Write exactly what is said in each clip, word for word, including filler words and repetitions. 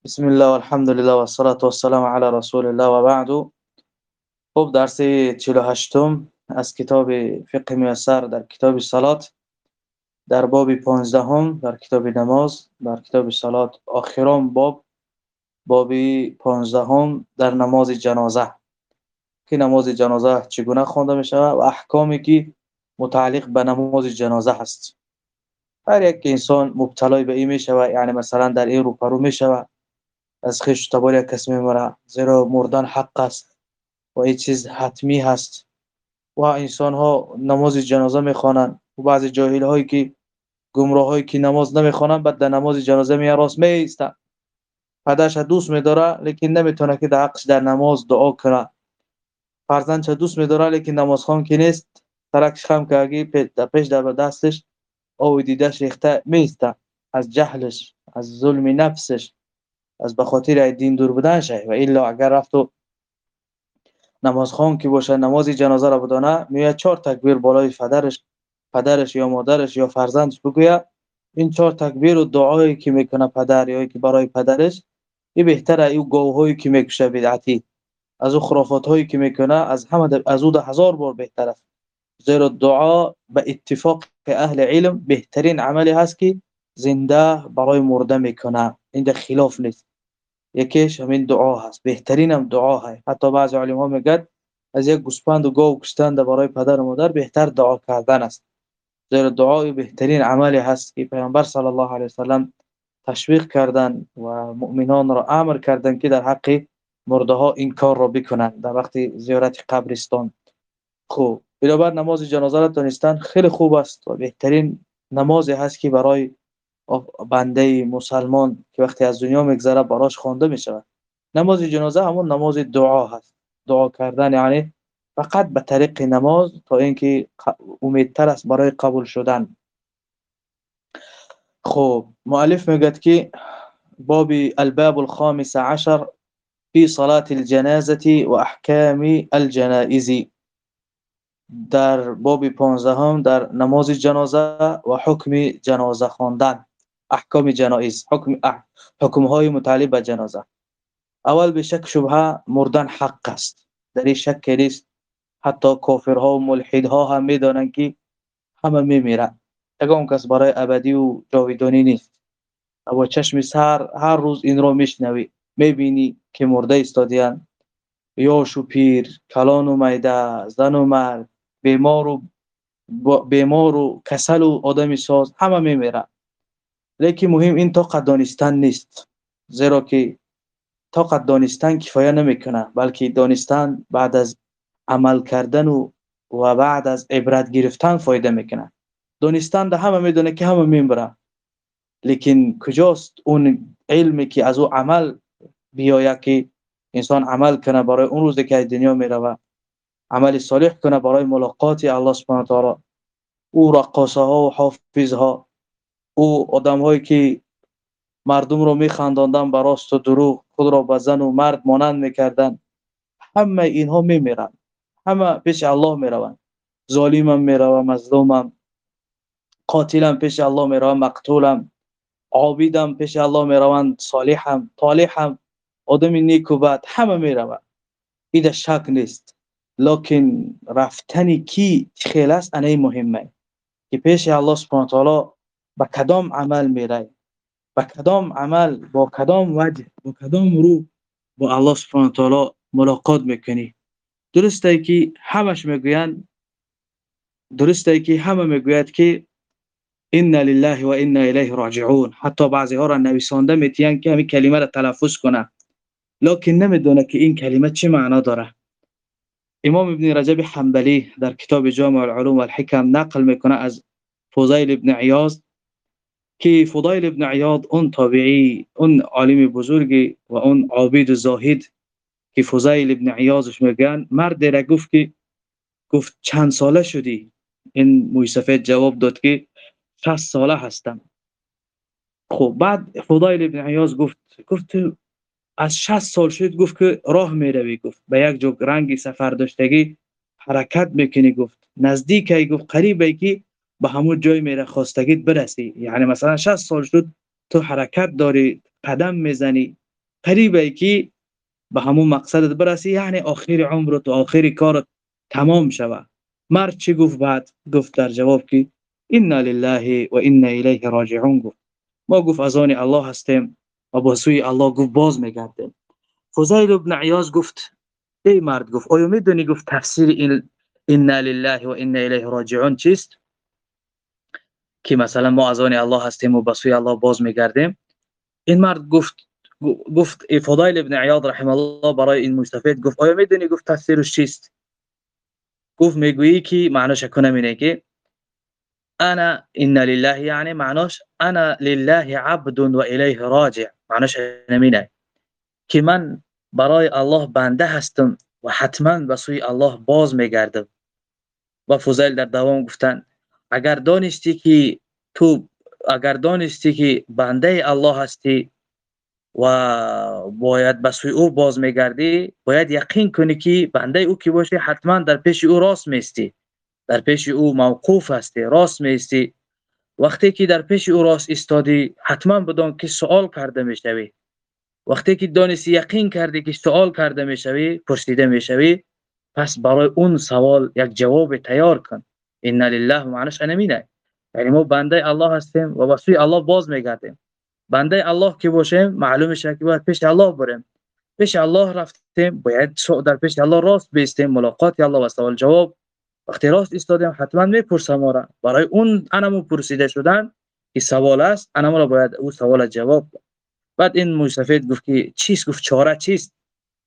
بسم الله والحمد لله والصلاة والسلام على رسول الله و بعد. خب درس چهل و هشتم از کتاب فقه میسر در کتاب صلات، در باب پانزدهم در کتاب نماز، در کتاب صلات آخران باب باب پانزدهم در نماز جنازه، که نماز جنازه چگونه خوانده می شود و احکامی که متعلق به نماز جنازه هست. هر یک انسان مبتلای به این می شود، یعنی مثلا در این روپرو می شود از خویش تبار یک کس می‌میره، زیرا مردن حق است و این چیز حتمی هست و انسان ها نماز جنازه میخوانند و بعضی جاهل هایی که گمراه هایی که نماز نمیخوانند بعد در نماز جنازه می راست میایستند. پدرش دوست میداره لیکن نمیتونه که در حقش در نماز دعا کنه، فرزندش دوست میداره لیکن نماز خوان که نیست، ترکش خم که اگه پیش در دستش او دیدش ریخته میسته، از جهلش، از ظلم نفسش، از بخاطر دین دور بودنش. و الا اگر رفت و نماز خوان که باشه نماز جنازه را بدانه، میاد چهار تکبیر بالای پدرش پدرش یا مادرش یا فرزندش بگوید. این چهار تکبیر و دعایی که میکنه پدر یا که برای پدرش، این بهتره این گاوهایی که میکشه بدعتی، از او خرافات هایی که میکنه از همه از او ده هزار بار بهتر است. زیرا دعا به اتفاق اهل علم بهترین عملی هست که زنده برای مرده میکنه، این در خلاف نیست. یکیش همین دعا هست، بهترین هم دعا هست. حتی بعض علما میگن از یک گوسفند و گاو کشتن برای پدر و مادر بهتر دعا کردن است، زیرا دعای بهترین عملی هست که پیامبر صلی الله علیه وسلم تشویق کردن و مؤمنان را امر کردن که در حق مرده ها این کار را بکنند در وقت زیارت قبرستان. خوب بنابر نماز جنازه را دانستن خیلی خوب است و بهترین نمازی هست که برای بنده مسلمان که وقتی از دنیا میگذره براش خوانده می شود. نماز جنازه همون نماز دعا هست، دعا کردن، یعنی فقط به طریق نماز تا اینکه امیدتر است برای قبول شدن. خب مؤلف میگه که باب الباب الخامس عشر في صلاة الجنازة و احکام الجنائز، در باب پانزدهم در نماز جنازه و حکم جنازه خواندن، احکام جنائز، حکم اح... حکم های متعلق به جنازه. اول به شک شبهه مردن حق است، در این شک نیست. حتی کافرها و ملحدها هم میدانند که همه میمیرند، یگان کس برای ابدی و جاودانی نیست. اما چشم سر هر روز این را میشنوی، میبینی که مرده ایستادیان، یاش و پیر، کلان و میده، زن و مرد، بیمار و بیمار و کسل و آدمی ساز همه میمیرند. لیکن مهم این طاقت دانستن نیست، زیرا که طاقت دانستن کفایه نمیکنه، بلکه دانستن بعد از عمل کردن و و بعد از عبرت گرفتن فایده میکنه. دانستن ده همه میدونه که همه میمیرن، لیکن کجاست اون علمی که از او عمل بیاید، که انسان عمل کنه برای اون روزی که از دنیا میره، عمل صالح کنه برای ملاقات الله سبحانه و تعالی. او رقاصه ها و حافظ ها، او آدم هایی که مردم رو میخنداندن به راست و دروغ، خود را به زن و مرد مانند میکردن، همه اینها میمیرن، همه پیش الله میروند. ظالمم میروه، مظلومم، قاتلم پیش الله میروه، مقتولم، عابدم پیش الله میروند، صالحم، طالحم، آدم نیک و بد همه میروند. این شک نیست. لکن رفتنی کی خیلی است انه مهمه، که پیش الله سبحانه و تعالی با کدام عمل میره، با کدام عمل، با کدام وجه، با کدام رو با الله سبحانه و تعالی ملاقات میکنی. درسته که همش میگویند درسته که همه میگوید که ان لله و انا الیه راجعون، حتی بعضی ها را نویسنده میتیان که همین کلمه را تلفظ کنه، لکن نمیدونه که این کلمه چه معنا داره. امام ابن رجب حنبلی در کتاب جامع العلوم والحکم نقل میکنه از فضیل ابن عیاض که فضیل ابن عیاض اون تابعی، اون عالم بزرگی و اون عابد زاهد که فضیل ابن عیاضش میگن، مرد را گفت که گفت چند ساله شدی؟ این موسفید جواب داد که شصت ساله هستم. خب بعد فضیل ابن عیاض گفت گفت از شصت سال شد؟ گفت که راه میروی، گفت به یک جا رنگی سفر داشتگی حرکت میکنی، گفت نزدیکی، گفت قریبی که به همون جای میره خواستگیت برسی. یعنی مثلا شصت سال شد تو حرکت داری، قدم میزنی، قریبه که به همون مقصدت برسی، یعنی آخر عمرت و آخر کارت تمام شود. مرد چی گفت بعد؟ گفت در جواب که انا لله و انا الیه راجعون. گفت ما گفت از آن الله هستیم و به سوی الله گفت باز میگردیم. فضیل بن عیاض گفت ای مرد، گفت آیا میدونی گفت تفسیر این انا لله و انا الیه راجعون چیست؟ که مثلا ما از آن الله هستیم و به سوی الله باز میگردیم. این مرد گفت گفت فضیل ابن عیاض رحمه الله برای این مستفید گفت آیا میدونی گفت تفسیرش چیست؟ گفت میگویی که معناش کنم اینه که انا ان لله، یعنی معناش انا لله عبد و الیه راجع. معناش اینه که من برای الله بنده هستم و حتما به سوی الله باز میگردم. و فضیل در دوام گفتن اگر دانستی که تو اگر دانستی که بنده الله هستی و باید به سوی او باز میگردی، باید یقین کنی که بنده او که باشی حتما در پیش او راست میستی، در پیش او موقوف هستی، راست میستی. وقتی که در پیش او راست ایستادی حتما بدان که سوال کرده میشوی. وقتی که دانستی یقین کردی که سوال کرده میشوی، پرسیده میشوی، پس برای اون سوال یک جواب تیار کن. ان لله معنیش اینه، یعنی ما بنده الله هستیم و به سوی الله باز میگردیم. بنده الله که باشیم معلومه که باید پیش الله بریم. پیش الله رفتیم باید در پیش الله راست بیستیم، ملاقات الله و سوال جواب. وقتی راست ایستادیم حتما میپرسم ما را، برای اون انمو پرسیده شدن که سوال است، انمو را باید او سوال جواب. بعد این مستفید گفت که چیست؟ گفت چاره چیست؟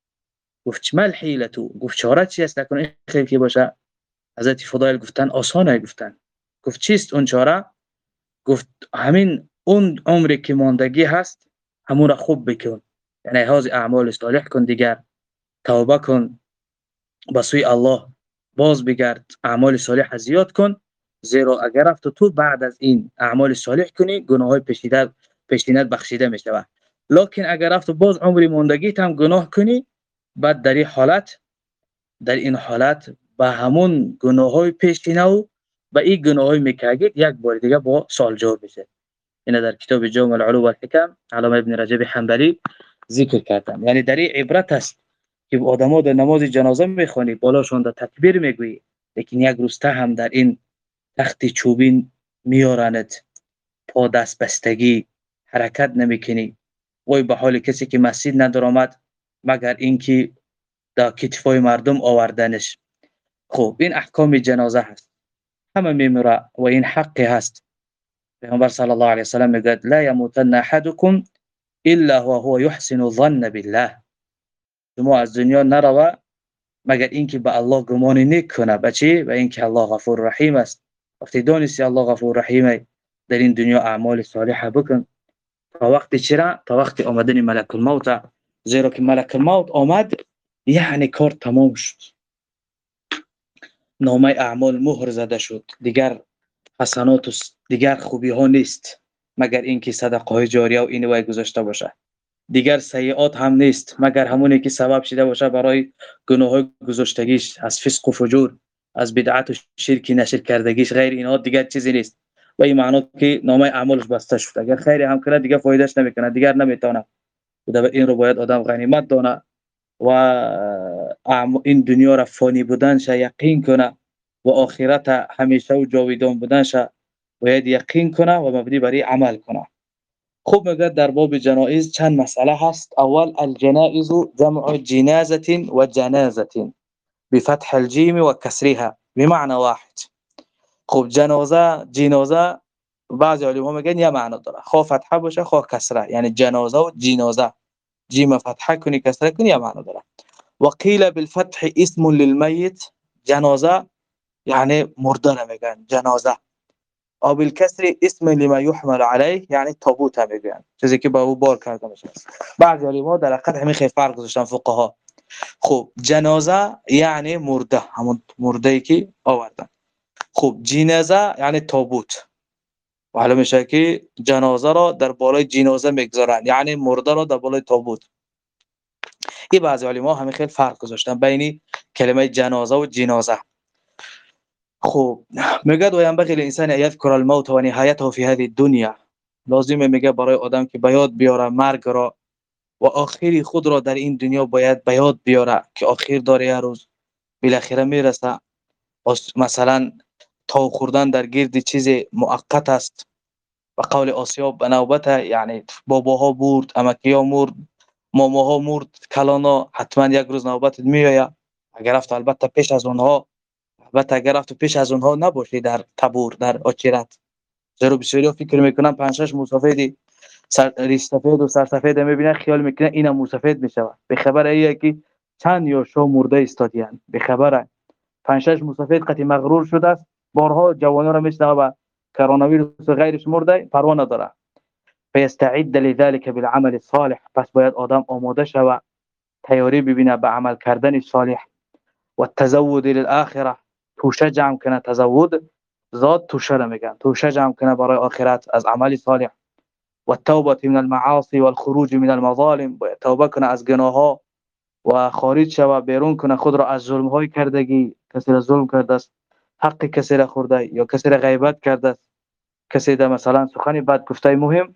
گفت ما الحیلتو؟ گفت چاره چی است نکنه این خیلی که باشه. حضرت فضایل گفتن آسانه. گفتن گفت چیست اون چاره؟ گفت همین اون عمری که ماندگی هست همون را خوب بکن، یعنی هاز اعمال صالح کن، دیگر توبه کن، به سوی الله باز بگرد، اعمال صالح زیاد کن. زیرا اگر رفت تو بعد از این اعمال صالح کنی گناههای پیشیده پیشینت بخشیده می شود. لکن اگر رفت باز عمری ماندگی هم گناه کنی، بعد در این حالت در این حالت با همون گناههای پیشینه و با این گناههای میکاگید یک بار دیگه با سوال جواب بشه. اینا در کتاب جامع العلوم و الحکم علامه ابن رجب حنبلی ذکر کردن. یعنی در این عبرت است که آدم‌ها در نماز جنازه میخوانی بالاشون در تکبیر میگویی، لیکن یک روسته هم در این تخت چوبین میارنت، پا دست بستگی، حرکت نمیکنی. وای به حال کسی که مسجد ندارد مگر اینکه در کتفای مردم آوردنش. خب این احکام جنازه هست، همه میمیره و این حقی هست. پیامبر صلی الله علیه و سلم میگه لا یموتن احدکم الا وهو يحسن الظن بالله. شما از دنیا نروا مگر اینکه به الله گمان نیک کنه. بچی؟ به اینکه الله غفور رحیم است. وقتی دانستی الله غفور رحیمه، در این دنیا اعمال صالحه بکن تا وقتی چرا؟ تا وقتی آمدن ملک الموت. زیرا که ملک الموت آمد یعنی کار تمام شد، نامه اعمال مهر زده شد، دیگر حسنات و دیگر خوبی ها نیست مگر اینکه صدقه های جاریه و این وای گذاشته باشه. دیگر سیئات هم نیست مگر همونی که سبب شده باشه برای گناه های گذاشتگیش، از فسق و فجور، از بدعت و شرک نشر کردگیش. غیر اینا دیگر چیزی نیست. و این معنی که نامه اعمالش بسته شد. اگر خیری هم کنه دیگر فایدهش نمیکنه، دیگر نمیتونه. این رو باید آدم غنیمت دانه و این دنیا را فانی بودنش یقین کنه و آخرت همیشه و جاویدان بودنش باید یقین کنه و مبنی بر عمل کنه. خوب میگه در باب جنائز چند مسئله هست. اول الجنائز جمع جنازه و جنازه بفتح الجیم و کسرها بمعنى واحد. خوب جنازه جنازه بعضی علما میگن یه معنی داره، خو فتحه باشه خو کسره، یعنی جنازه و جنازه، جیم فتحه کنی کسره کنی یه معنی داره. وقیل بالفتح اسم للميت، جنازه یعنی مرده میگن جنازه. او بالکسر اسم لما يحمل عليه، یعنی تابوت میگن، چیزی که با او بار کرده میشه. بعضی علما در حقیقت همین خیلی فرق گذاشتن فقها. خب جنازه یعنی مرده، همون مرده‌ای که آوردن. خب جنازه یعنی تابوت. معلومه میشه که جنازه را در بالای جنازه میگذارن، یعنی مرده را در بالای تابوت. این بعضی علما همین خیلی فرق گذاشتن بین کلمه جنازه و جنازه. خب میگه و ينبغي الانسان ان يذكر الموت و نهایته في هذه الدنيا. لازمه میگه برای آدم که به یاد بیاره مرگ را و آخری خود را در این دنیا باید به یاد بیاره که آخر داره یه روز بالاخره میرسه. مثلا تا خوردن در گرد چیز موقت است و قول آسیاب به نوبت، یعنی باباها مرد، امکی‌ها مرد، ماماها مرد، کلانا حتما یک روز نوبت میآید. اگر رفت البته پیش از اونها، البته اگر رفت پیش از اونها نباشی در تبور در آخرت. زیرا بسیاری فکر میکنن پنج شش موسفیدی سر ریش سفید و سر سفید میبینه، خیال میکنه اینم موسفید میشود. به خبر ایه که چند یا شو مرده استادیان، به خبر پنج شش موسفید قتی مغرور شده است، بارها جوانان را میشنوه و کرونا ویروس و غیرش مرده پروا نداره. فیستعد لذلك بالعمل الصالح، پس باید آدم آماده شود، تیاری ببینه به عمل کردن صالح. و التزود للآخره، توشه جمع کنه. تزود زاد توشه را میگن، توشه جمع کنه برای آخرت از عمل صالح. و التوبه من المعاصی والخروج من المظالم، باید توبه کنه از گناهها و خارج شود، بیرون کنه خود را از ظلم های کردگی. کسی را ظلم کرده است، حق کسی را خورده، یا کسی را غیبت کرده است، کسی را مثلا سخنی بد گفته، مهم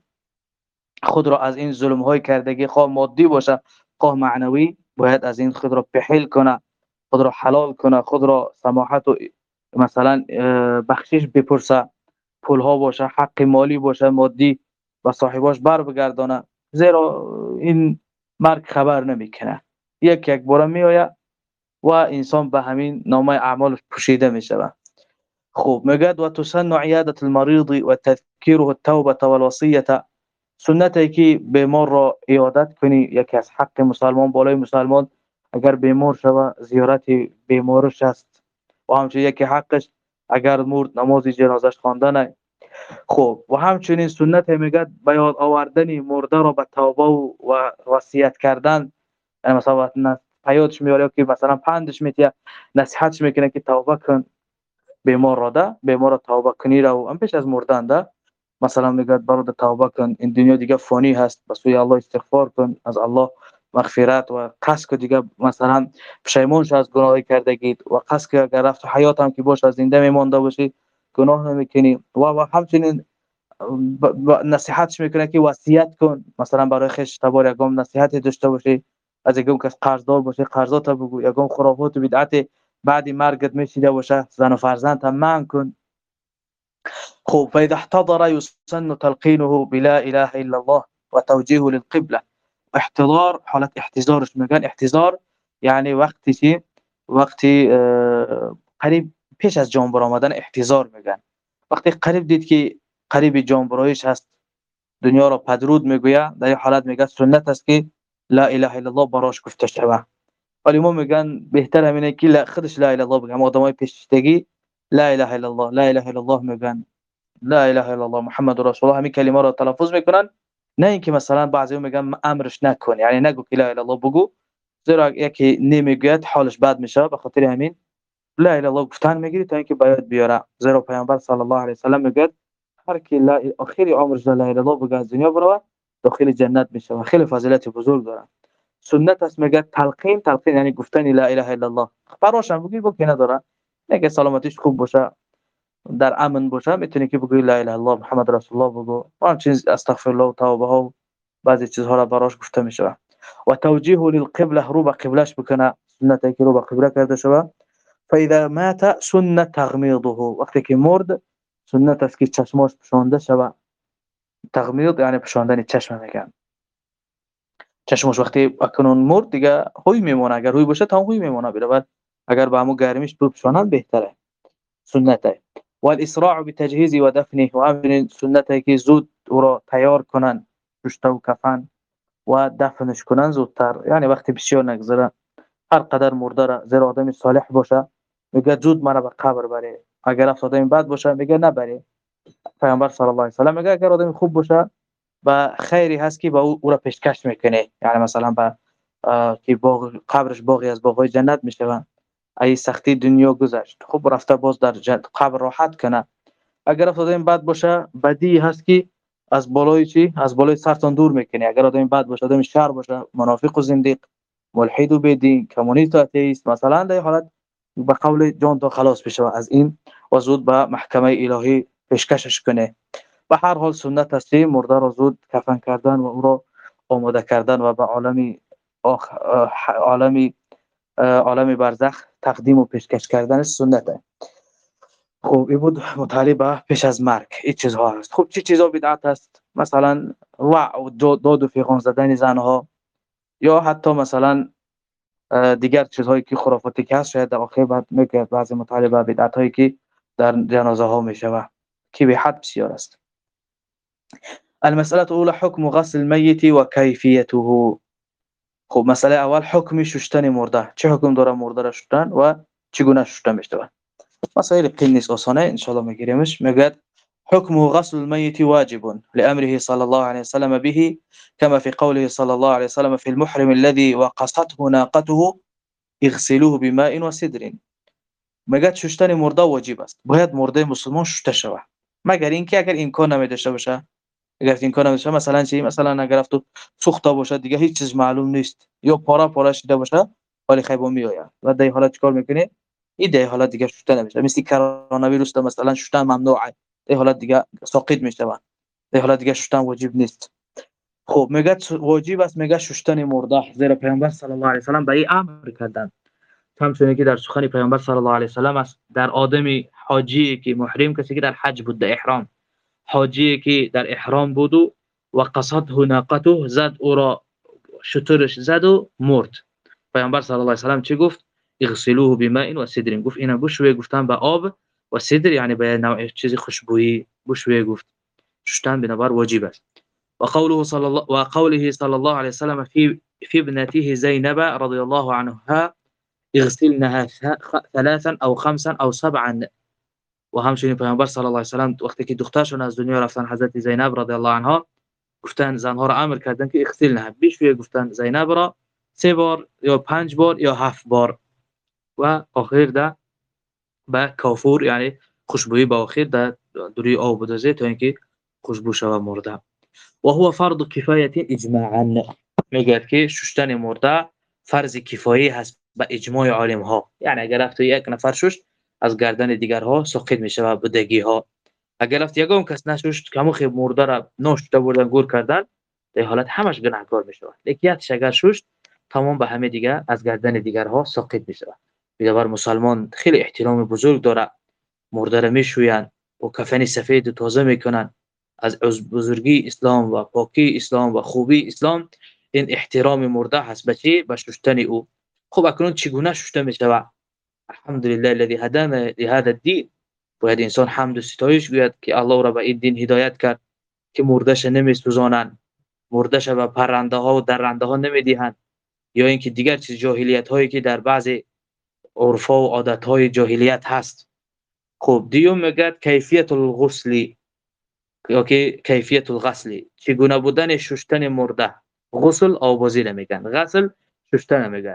خود را از این ظلم های کردگی، خواه مادی باشه خواه معنوی، باید از این خود را پحیل کنه، خود را حلال کنه، خود را سماحت و مثلا بخشش بپرسه، پول ها باشه، حق مالی باشه مادی، و صاحباش بر بگردانه. زیرا این مرگ خبر نمیکنه، یک یک بار میآید و انسان به همین نامه اعمالش پوشیده میشود. خوب میگه و تسن عیاده المریض و تذکیره التوبه والوصیه، سنتی که بیمار را عیادت کنی، یکی از حق مسلمان بالای مسلمان اگر بیمار شود زیارت بیمارش است، و همچنین یکی حقش اگر مرد نماز جنازش خواندن. خب و همچنین سنت میگه به یاد آوردن مرده را به توبه و وصیت کردن، یعنی مثلا پیادش میاره که مثلا پندش میتیه، نصیحتش میکنه که توبه کن، بیمار را ده بیمار را توبه کنی را و ام پیش از مردن ده مثلا میگه برادر توبه کن، این دنیا دیگه فانی هست، بس سوی الله استغفار کن، از الله مغفرت و قصد که دیگه مثلا پشیمون شو از گناهی کردگید، و قصد که اگر رفت حیات هم که باشه زنده میمونده باشی گناه نمیکنی. و و همچنین نصیحتش میکنه که وصیت کن، مثلا برای خش تبار یگام نصیحتی داشته باشی، از یگام کس قرضدار باشه قرضات بگو، یگام خرافات و بدعت بعد مرگت میشیده باشه زن و فرزند هم منع کن. خوب فإذا احتضر يسن تلقينه بلا إله إلا الله وتوجيهه للقبلة. احتضار حالت احتضارش میگن. احتضار یعنی وقتی که وقتی قریب پیش از جان برآمدن احتضار میگن. وقتی قریب دید که قریب جان برایش هست، دنیا را پدرود میگویه، در این حالت میگه سنت است که لا اله الا الله براش گفته شود. ولی ما میگن بهتر همینه که لا خودش لا اله الا الله بگم. آدمای پیشتگی لا اله الا الله لا اله الا الله میگن، لا اله الا الله محمد رسول الله، همین کلمه را تلفظ میکنن. نه اینکه مثلا بعضی میگن امرش نکن، یعنی نگو که لا اله الا الله بگو، زیرا یکی نمیگوید حالش بد میشه. به خاطر همین لا اله الا الله گفتن میگیری تا اینکه باید بیاره. زیرا پیامبر صلی الله علیه و سلم میگه هر کی لا آخری عمرش لا اله الا الله بگه از دنیا بره داخل جنت میشه و خیلی فضیلت بزرگ داره. سنت است میگه تلقین. تلقین یعنی گفتن لا اله الا الله. براشم بگی بگی نداره، نگه سلامتیش خوب باشه در امن باشه میتونی که بگوی لا اله الا الله محمد رسول الله بگو، و همچنین استغفر الله و توبه ها و بعضی چیزها را براش گفته میشه. و توجیه للقبله، رو به قبلش بکنه، سنتی که رو به قبله کرده شده. فاذا مات سنه تغمیضه، وقتی که مرد سنت است که چشماش پوشانده شود. تغمیض یعنی پوشاندن چشم میگن. چشمش وقتی اکنون مرد دیگه هوی میمونه، اگر هوی باشه تا هوی میمونه بره، بعد اگر به همو گرمیش بپوشانن بهتره. سنته. والاسراع بتجهيزه ودفنه، و همچنین سنته که زود او را تیار کنن، پشت و کفن و دفنش کنن زودتر، یعنی وقتی بسیار نگذره، هر قدر مرده را، زیرا آدم صالح باشه میگه زود مرا به قبر بره، اگر آدم بد باشه میگه نبره. پیامبر صلی الله علیه و سلم میگه اگر آدم خوب باشه با خیری هست که با او, او را پیشکش میکنه، یعنی مثلا با که باغ قبرش باغی از باغهای جنت میشه، ای سختی دنیا گذشت خوب رفته باز در قبر راحت کنه. اگر آدم بد باشه بدی هست که از بالای چی از بالای سرتون دور میکنه. اگر آدم بد باشه، آدم شر باشه، منافق و زندیق، ملحد و بدین، کمونیست و آتئیست، مثلا در حالت به قول جان تا خلاص بشه از این و زود به محکمه الهی پیشکشش کنه. به هر حال سنت است مرده را زود کفن کردن و او را آماده کردن و به عالمی آخ... عالمی عالمی برزخ تقدیم و پیشکش کردن سنته. خب این بود متعلق به پیش از مرگ این چیزها هست. خب چه چیزها بدعت است؟ مثلا وع و داد و فیغان زدن زنها، یا حتی مثلا دیگر چیزهایی که خرافاتی که هست. شاید در آخر بعد میگه بعضی متعلق به بدعت هایی که در جنازه ها میشوه که به حد بسیار است. المسألة الأولى حكم غسل الميت وكيفيته. خب مسئله اول حکم شستن مرده. چه حکم داره مرده را شستن و چگونه شسته میشه؟ مسائل قیل نیست، آسانه ان شاء الله میگیریمش. میگه حكم غسل الميت واجب لأمره صلى الله عليه وسلم به كما في قوله صلى الله عليه وسلم في المحرم الذي وقصته ناقته اغسلوه بماء وسدر. میگه شستن مرده واجب است، باید مرده مسلمان شسته شود، مگر اینکه اگر امکان نمیداشته باشه. اگر امکان نمیداشته مثلا چی، مثلا اگر تو سوخته باشه دیگه هیچ چیز معلوم نیست، یا پارا پارا شده باشه ولی خیبو میآید و در این حالت چیکار میکنی؟ این در حالت دیگه شسته نمیشه. مثل کرونا ویروس مثلا شستن ممنوعه، در حالت دیگه ساقط میشه، در حالت دیگه شستن واجب نیست. خب میگه واجب است، میگه شستن مرده، زیرا پیامبر صلی الله علیه و آله به این امر کردند. همچنین که در سخن پیامبر صلی الله علیه و آله است در آدمی حاجی که محرم، کسی که در حج بود، در احرام، حاجی که در احرام بود و قصده ناقته، زد او را شترش زد و مرد. پیامبر صلی الله علیه و آله چی گفت؟ اغسلوه بماء و سدر. گفت اینا بشوی، گفتن به آب و سدر یعنی به نوع چیزی خوشبویی بشوی. گفت شستن بنابر واجب است. و قوله صلی الله و قوله صلی الله علیه و آله فی فی ابنته زینب رضی الله عنها اغسلنها ثلاثا او خمسا او سبعا. و همچنین پیامبر صلی الله علیه و آله وقتی که دخترشون از دنیا رفتن، حضرت زینب رضی الله عنها، گفتن زنها را امر کردن که اغسلنها، بشوی، گفتن زینب را سه بار یا پنج بار یا هفت بار. و آخر ده به کافور یعنی خوشبویی با آخر ده دوری آب بدازه تا اینکه خوشبو شوه مرده. و هو فرض کفایت اجماعا. میگه که شستن مرده فرض کفایی هست به اجماع عالم ها. یعنی اگر رفت یک نفر شست، از گردن دیگرها ساقط میشه و بدگی ها. اگر رفت یگام کس نشست، کمو خیب مرده را ناشته بردن گور کردن، در حالت همش گناهکار میشه. لیکن یکیش اگر شست، تمام به همه دیگه از گردن دیگرها ساقط میشه. بنابر مسلمان خیلی احترام بزرگ داره، مرده را میشویند و کفن سفید تازه میکنن. از بزرگی اسلام و پاکی اسلام و خوبی اسلام این احترام مرده هست. به چی؟ به شستن او. خب اکنون چگونه شسته میشه؟ الحمدلله الذي هدانا لهذا الدين. باید انسان حمد و ستایش گوید که الله را به این دین هدایت کرد که مردهش نمیسوزانند، مردهش به پرنده ها و درنده ها نمیدهند، یا اینکه دیگر چیز جاهلیت هایی که در بعضی عرفا و عادت های جاهلیت هست. خب دیوم میگه کیفیت الغسل یا که کیفیت الغسل، چگونه بودن شستن مرده. غسل آبازی نمیگن، غسل شستن نمیگن.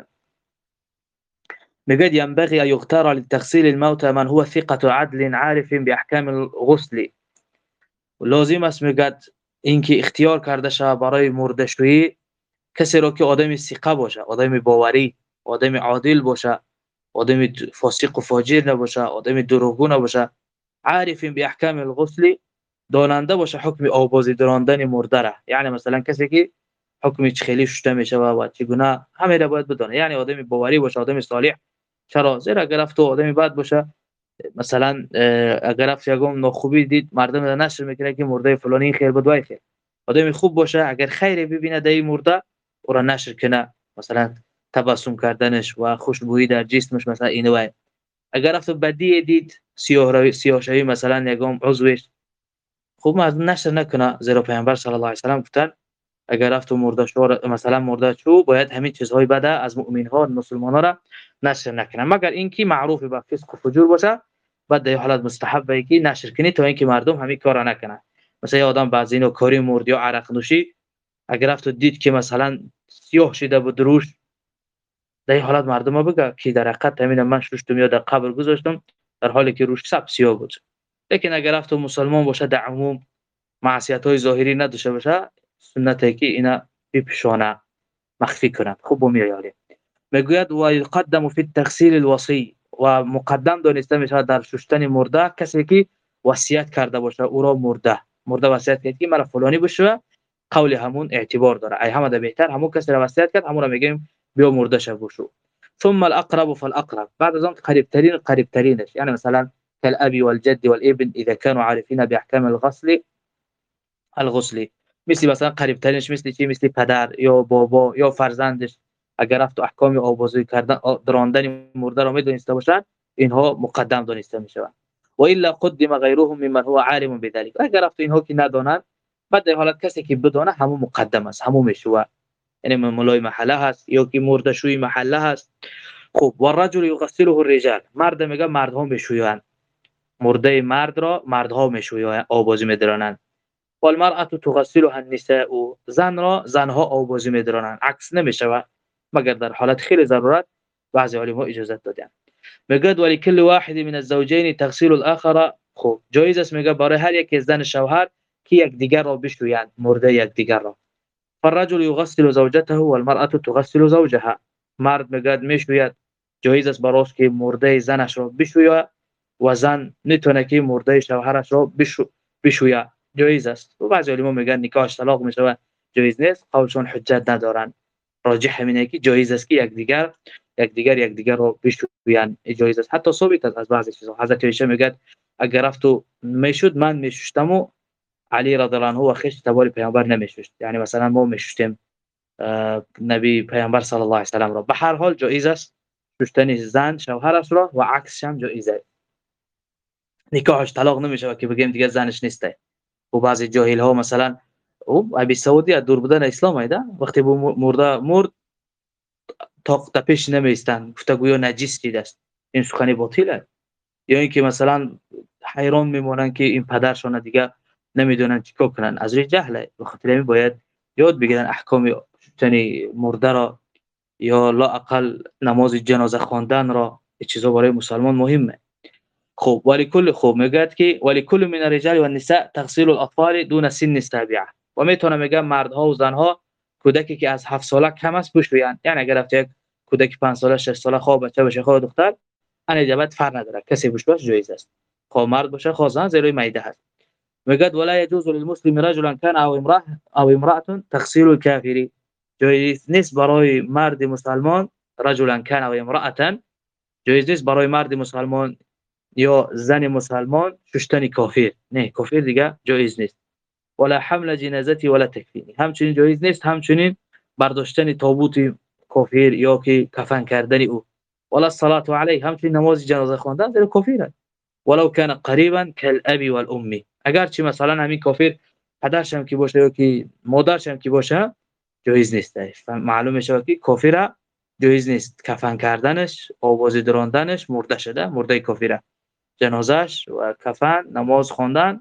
میگه ينبغي ان يختار لتغسيل الموتى من هو ثقة عدل عارف باحکام الغسل. لازم است میگه اینکه اختیار کرده شود برای مرده شویی کسی را که آدم ثقه باشه، آدم باوری، آدم عادل باشه، آدم فاسق و فاجر نباشه، آدم دروغگو نباشه، عارف باحکام الغسل، داننده باشه حکم آبازی دراندن مرده را. یعنی مثلا کسی که حکم چخیلی شسته میشه و چگونه همه را باید بدونه. یعنی آدم باوری باشه، آدم صالح. چرا؟ زیرا اگر رفت آدمی بد باشه، مثلا اگر رفت یگام ناخوبی دید، مردم را نشر میکنه که مرده فلانی خیر بود وای خیر. آدمی خوب باشه، اگر خیری ببینه در این مرده او را نشر کنه، مثلا تبسم کردنش و خوشبویی در جسمش مثلا اینه وای. اگر رفت بدی دید، سیاه روی سیاه شوی مثلا یگام عضوش، خوب مرد نشر نکنه. زیرا پیامبر صلی الله علیه و آله گفتن اگر رفت مرده شو مثلا مرده شو، باید همین چیزهای بده از مؤمن ها مسلمان ها را نشر نکنه، مگر اینکه معروف به فسق و فجور باشه. بعد در حالت مستحبه که نشر کنی تا اینکه مردم همین کارا نکنه. مثلا یه آدم بعضی نوع کاری مرد یا عرق نوشی، اگر رفت دید که مثلا سیاه شده بود روش، در این حالت مردم ها بگه که در حقیقت همین من شستم یا در قبر گذاشتم در حالی که روش سب سیاه بود. لیکن اگر رفت مسلمان باشه، در عموم معصیت های ظاهری نداشته باشه، سنته که اینا بپوشانه، مخفی کنند. خوب میآید. میگوید و یقدم فی التغسیل الوصی، و مقدم دانسته میشه در شستن مرده کسی که وصیت کرده باشه او را مرده مرده وصیت کرد که مرا فلانی بشوه قول همون اعتبار داره. ای همه بهتر همون کسی را وصیت کرد، همون را میگیم بیا مرده شو بشو. ثم الاقرب فالاقرب، بعد از اون قریب ترین قریب ترینش، یعنی مثلا كالاب والجد والابن اذا كانوا عارفين باحكام الغسل الغسلی، مثل مثلا قریب ترینش مثل چی؟ مثل پدر یا بابا یا فرزندش، اگر رفت احکام آبازی کردن دراندن مرده را میدونسته باشن، اینها مقدم دانسته میشوند. و الا قدم غیرهم ممن هو عالم بذلك، اگر رفت اینها که ندانند، بعد در حالت کسی که بدانه همون مقدم است، همون میشوه، یعنی مولای محله هست یا که مرده شوی محله هست. خب و الرجل یغسله الرجال، مرد میگه مردها میشویند، مرده مرد را مردها میشویند، آبازی میدرانند. والمرأة تغسلها النساء، زن را زنها آبازی میدرانند، عکس نمیشود مگر در حالت خیلی ضرورت بعضی علما اجازه دادن. میگه ولکل واحد من الزوجین تغسل الاخر، خب جایز است میگه برای هر یک زن شوهر که یک دیگر را بشویند، مرده یک دیگر را. فالرجل یغسل زوجته والمرأة تغسل زوجها، مرد میگه میشوید، جایز است براش که مرده زنش را بشوید و زن نتونه که مرده شوهرش را بشوید، جایز است. و بعضی علما میگن نکاحش طلاق میشه، جایز نیست، قولشون حجت ندارن. راجح همینه که جایز است که یک دیگر یک دیگر یک دیگر رو بشویند، جایز است. حتی ثابت است از بعضی چیزا. حضرت عایشه میگه اگر رفت و میشد من میشوشتم و علی رضی الله عنه و خش تبار پیامبر نمیشوشت، یعنی مثلا ما میشوشتیم نبی پیامبر صلی الله علیه و سلم را. به هر حال جایز است شوشتن زن شوهرش را و عکسش هم جایز است. نکاحش طلاق نمیشه که بگیم دیگه زنش نیسته. و بعضی جاهل ها مثلا او ابی سعودی از دور بودن اسلام ایده، وقتی بو مرده مرد تا تپش نمیستن، گفته گویا نجس دیده است، این سخن باطله. یا اینکه مثلا حیران میمونن که این پدرشون دیگه نمیدونن چیکار کنن، از روی جهله. به خاطر همین باید یاد بگیرن احکام یعنی مرده را، یا لا اقل نماز جنازه خواندن را، این چیزا برای مسلمان مهمه. خب ولی کل خوب میگه که ولی کل من الرجال والنساء تغسيل الاطفال دون سن السابعه، و میتونه میگه مردها و زنها کودکی که از هفت ساله کم است بشویند، یعنی اگر رفت یک کودک پنج ساله شش ساله خواب بچه باشه خواه دختر، ان اجابت فرق نداره، کسی بشوش جایز است، خواه مرد باشه خواه زن، زیروی مایده هست. میگه ولا يجوز للمسلم رجلا كان او امراه او امراه تغسيل الكافر، جایز نیست برای مرد مسلمان رجلا كان او امراه، جایز نیست برای مرد مسلمان یا زن مسلمان شوشتن کافر، نه کافر دیگه جایز نیست. ولا حمل جنازتی ولا تکفینی، همچنین جایز نیست همچنین برداشتن تابوت کافر یا که کفن کردن او. ولا الصلاه علیه، همچنین نماز جنازه خواندن در کافر. ولو كان قریبا كالاب والام، اگر چه مثلا همین کافر پدرش هم که باشه یا که مادرش هم که باشه جایز نیست. معلومه شد که کافر جایز نیست کفن کردنش، آواز دراندنش، مرده شده، مرده کافره، جنازش و کفن، نماز خواندن.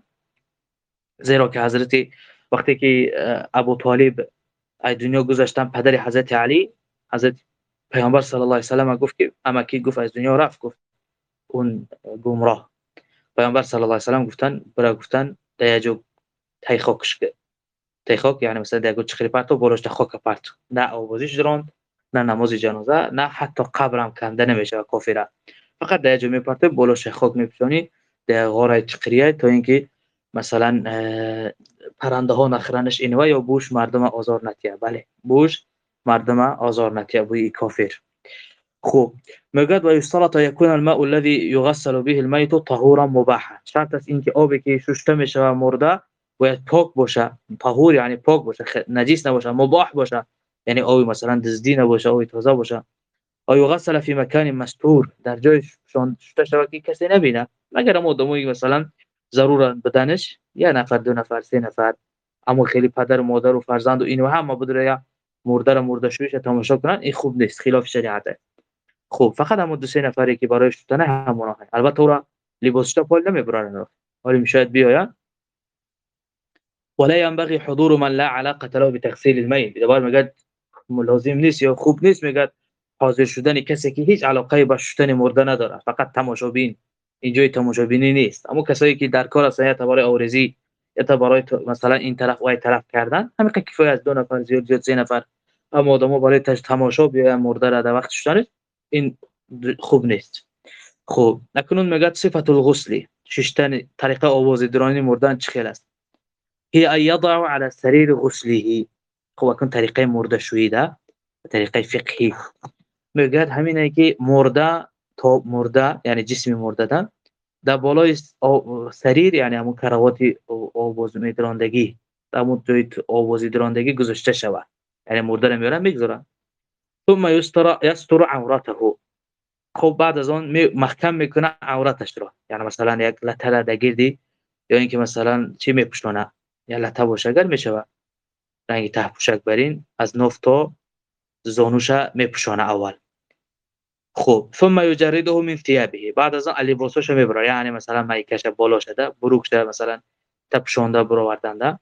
زیرا که حضرت وقتی که ابو طالب از دنیا گذشتن، پدر حضرت علی، حضرت پیامبر صلی الله علیه و سلم گفت که اما کی گفت از دنیا رفت، گفت اون گمراه. پیامبر صلی الله علیه و سلم گفتن برای گفتن دیجو تای خاکش که تای خاک، یعنی مثلا دیگه چخری پرتو بولش خاک پرتو، نه آوازش دراند، نه نماز جنازه، نه حتی قبرم کنده نمیشه کافره، فقط دیجو میپرته بولش خاک میپشانی در غار چخریه، تا اینکه مثلا پرنده ها نخرنش اینو یا بوش مردم آزار نتیه. بله بوش مردم آزار نتیه بوی کافر. خوب میگه و یشترط یکون الماء الذي يغسل به الميت طهورا مباحا، شرط است اینکه آبی که شسته میشه مرده باید پاک باشه، طهور یعنی پاک باشه، نجس نباشه، مباح باشه، یعنی آبی مثلا دزدی نباشه، آبی تازه باشه. و یغسل فی مکان مستور، در جای شسته شود که کسی نبینه، مگر آدمایی مثلا ضرورت بدنش یه نفر دو نفر سه نفر، اما خیلی پدر و مادر و فرزند و اینو هم بدره مرده را مرده شویش تماشا کنن، این خوب نیست، خلاف شریعته. خوب فقط هم دو سه نفری که برای شدن همونا هست، البته اورا لباسش پول نمیبرن، ولی میشاید بیاین. ولا ينبغي حضور من لا علاقه له بتغسيل الميت، دوباره میگه لازم نیست یا خوب نیست میگه حاضر شدن کسی که هیچ علاقه به شدن مرده نداره، فقط تماشابین، اینجای تماشابینی نیست. اما کسایی که در کار هستن یا برای آورزی یا برای مثلا این طرف و این طرف کردن، همین کفایت از دو نفر زیاد زیاد سه نفر، اما آدمو برای تماشا بیاین مرده را در وقت شدنش، این خوب نیست. خوب نکنون میگه صفت الغسل، ششتن طریقه آواز درانی مردن چه خیلی است. هي أن يضع على سرير غسله. خب اکنون طریقه مرده شویی ده طریقه فقهی میگه همینه که مرده تا مرده یعنی جسم مرده ده در بالای سریر یعنی همون کراواتی آواز میدراندگی در همون جای آوازی دراندگی گذاشته شود، یعنی مرده رو میارن میگذارن. ثم یستر یستر عورته. خب بعد از اون می محکم میکنه عورتش رو، یعنی مثلا یک لته را دگیردی یا اینکه مثلا چی میپوشونه یا لته باشه اگر میشوه رنگ ته پوشک برین از نف تا زانوشه میپوشونه اول. خب ثم یجرده من ثيابه. بعد از اون لباسش میبره، یعنی مثلا مایکش بالا شده بروکش مثلا تپشونده برآوردنده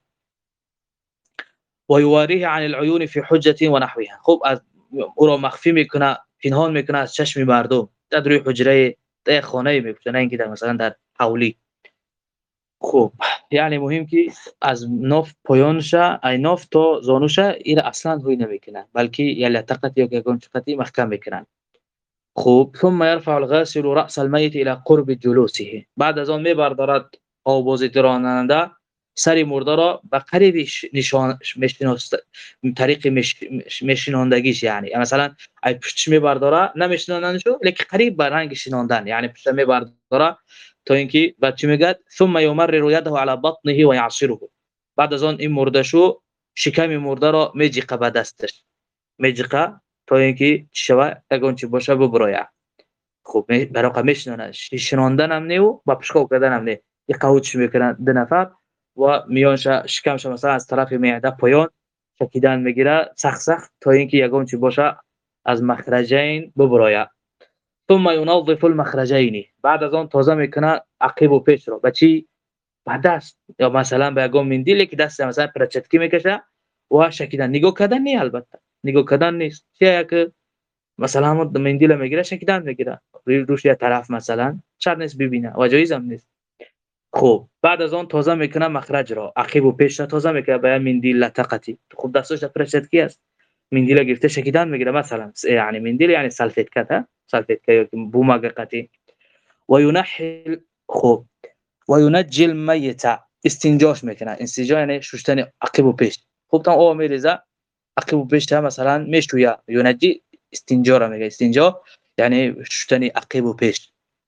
و یواریه عن العیون فی حجة و نحوها. خب از او را مخفی میکنه پنهان میکنه از چشم مردم در روی حجره در خانه میپوشه، نه اینکه در مثلا در حولی. خب یعنی مهم که از ناف پایانش ای ناف تا زانوش این اصلا روی نمیکنه بلکه یا لتقت یا گنجقتی محکم میکنن. خب ثم يرفع الغاسل رأس الميت الى قرب جلوسه. بعد از آن میبردارد آواز دراننده سر مرده را به قریب نشان مشناست طریق مشناندگیش، یعنی مثلا ای پشتش میبرداره نمیشناندنشو لیکن قریب به رنگ شناندن، یعنی پشت میبرداره تا اینکه بعد چی میگه ثم يمرر يده على بطنه ويعصره. بعد از آن این مرده شو شکم مرده را میجقه به دستش میجقه تا اینکه شوا اگه چی باشه ببرایا. خب برای میشنونه شناندن هم نیو با پشکو کردن هم نه، یک قوچ میکنن دو نفر و میانش شکمش مثلا از طرف معده پایان شکیدن میگیره سخت سخت تا اینکه یگان چی باشه از مخرجین ببرایا. ثم ينظف المخرجين. بعد از آن تازه میکنه عقب و پیش رو بچی با دست یا مثلا به یگان مندیلی که دست مثلا پرچتکی میکشه و شکیدن نگاه کردن نی، البته نگاه کردن نیست، چیه که مثلا هم مندیل میگیره شکیدن میگیره روش یه طرف مثلا شرط نیست ببینه و جایز هم نیست. خب بعد از آن تازه میکنه مخرج را عقب و پیش را تازه میکنه به مندیل لتقتی. خب دستش پرچتکی است مندیل گرفته شکیدن میگیره مثلا، یعنی مندیل یعنی سلفیتکت ها سلفیتکه یا بوماگ قتی و ينحل. خب و ينجي الميت. استنجاش میکنه، استنجا یعنی شستن عقب و پیش. خب تا او میریزه عقب و پیش مثلا میشویا ينجي استنجا را میگه، استنجا یعنی شستن عقب و پیش.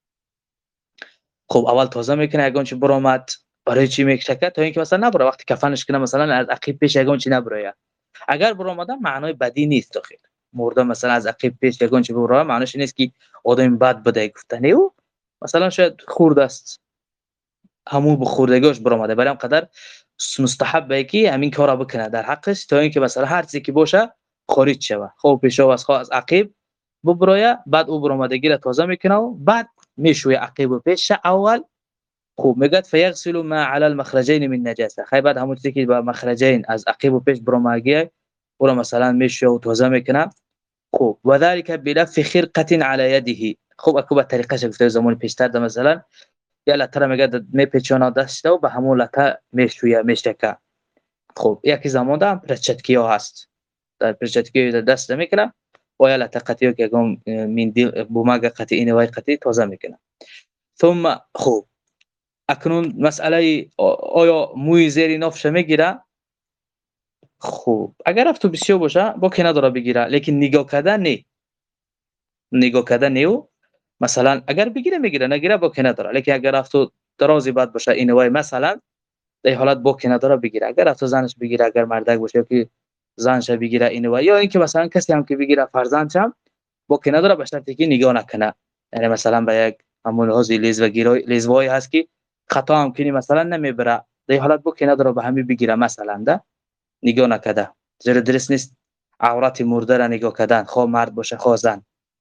خب اول تازه میکنه اگه چی برآمد برای چی میکشه تا اینکه مثلا نبره وقتی کفنش کنه مثلا از عقب پیش اگه چی نبره، اگر برآمده معنای بدی نیست داخل مرده مثلا از عقب پیش اگه چی بره معنیش نیست که آدم بد بده گفتنی او مثلا شاید خورد است همو بخوردگاش برآمده برام قدر مستحبه که همین کارا بکنه در حقش تا اینکه مثلا هر چیزی که باشه خارج شوه. خب پیشو از خواست عقب ببره بعد او برآمدگی را تازه میکنه و بعد میشوی عقب و پیش اول. خوب میگه فیغسل ما علی المخرجین من نجاسه. خیلی بعد همون چیزی که با مخرجین از عقب و پیش برآمدگی او را مثلا میشوی و تازه میکنه. خوب و ذلك بلف خرقه علی یده. خوب اكو با طریقش گفته زمان پیشتر ده مثلا یا لتر میگه میپیچونه دست و به همون لته میشویه میشکه. خب یکی زمان ده هم پرچتکی ها هست در پرچتکی دست میکنه و یا لته قطعی که گم مندیل بوماگ قطعی اینوای قطعی تازه میکنه. ثم خوب اکنون مسئله آیا موی زیر نافش میگیره؟ خوب اگر افتو بسیار باشه با که نداره بگیره، لیکن نگاه کردن نه نگاه کردن نیو مثلا اگر بگیره میگیره نگیره با که نداره، لیکن اگر افتو درازی بعد باشه اینوای مثلا در حالت با که نداره بگیره. اگر افتو زنش بگیره اگر مردک باشه که زنش بگیره اینوای یا اینکه مثلا کسی هم که بگیره فرزندش هم با که نداره به شرطی که نگاه نکنه، یعنی مثلا به یک همون هازی لیز و گیرای لیزوای هست که خطا هم کنی مثلا نمیبره در حالت با که نداره به همین بگیره مثلا ده نگاه نکده زیر درست نیست عورت مرده را نگاه کردن خواه مرد باشه خواه زن.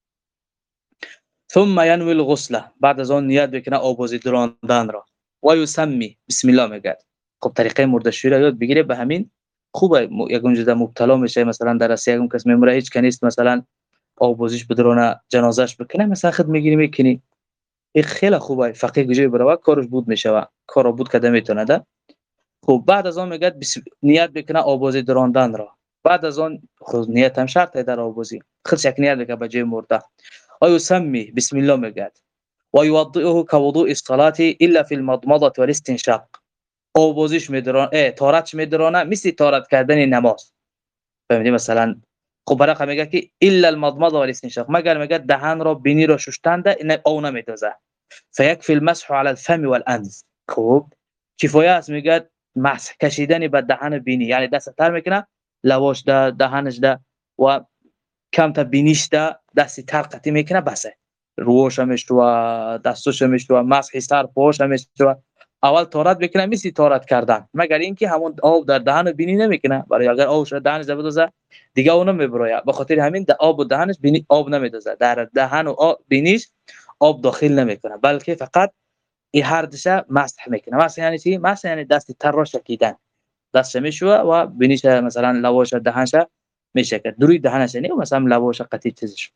ثم ينوي الغسل. بعد از آن نیت بکنه آبازی دراندن را و یسمی بسم الله میگه. خب طریقه مرده شویی را یاد بگیره به همین خوبه. یگون جدا مبتلا میشه مثلا در راستی یگون کس میموره هیچ کنیست مثلا آبازیش بدرونه جنازش بکنه مثلا خود میگیری میکنی این خیلی خوبه فقیه گوشه برای کارش بود میشه کارو بود کده میتونه ده. خب بعد از آن میگه بس... نیت بکنه آبازی دراندن را. بعد از آن خود نیت هم شرطه در آبازی خودش یک نیت بکنه به جای مرده و یسمی بسم الله میگه و یوضعه كوضوء الصلاه الا في المضمضه والاستنشاق. آوازش میدرانه، طهارتش میدرانه مثل طهارت کردن نماز. فهمیدی؟ مثلا خب برای میگه که الا المضمضه والاستنشاق، مگر میگه دهن را بینی را شستنده این او نمیدازه. فیکفی المسح على الفم والانف. خب کفایه است میگه مسح کشیدن به دهن بینی، یعنی دست تر میکنه لواش ده دهنش ده و کم تا بینیش ده دستی تر قطی میکنه بسه روش میشتو دستش میشتو مسح سر پاش میشتو. اول طهارت بکنه مثل طهارت کردن، مگر اینکه همون آب در دهن بینی نمیکنه، برای اگر آب شد دهنش بدوزه دیگه اون نمیبره، به خاطر همین ده آب و دهنش بینی آب نمیدوزه، در دهن و آب بینیش آب داخل نمیکنه، بلکه فقط این هر دشه مسح میکنه. مسح یعنی چی؟ مسح یعنی دست تر را شکیدن، دست میشوه و بینیش مثلا لواش دهنش میشکه دوری دهنش، یعنی مثلا لواش قطی چیزش.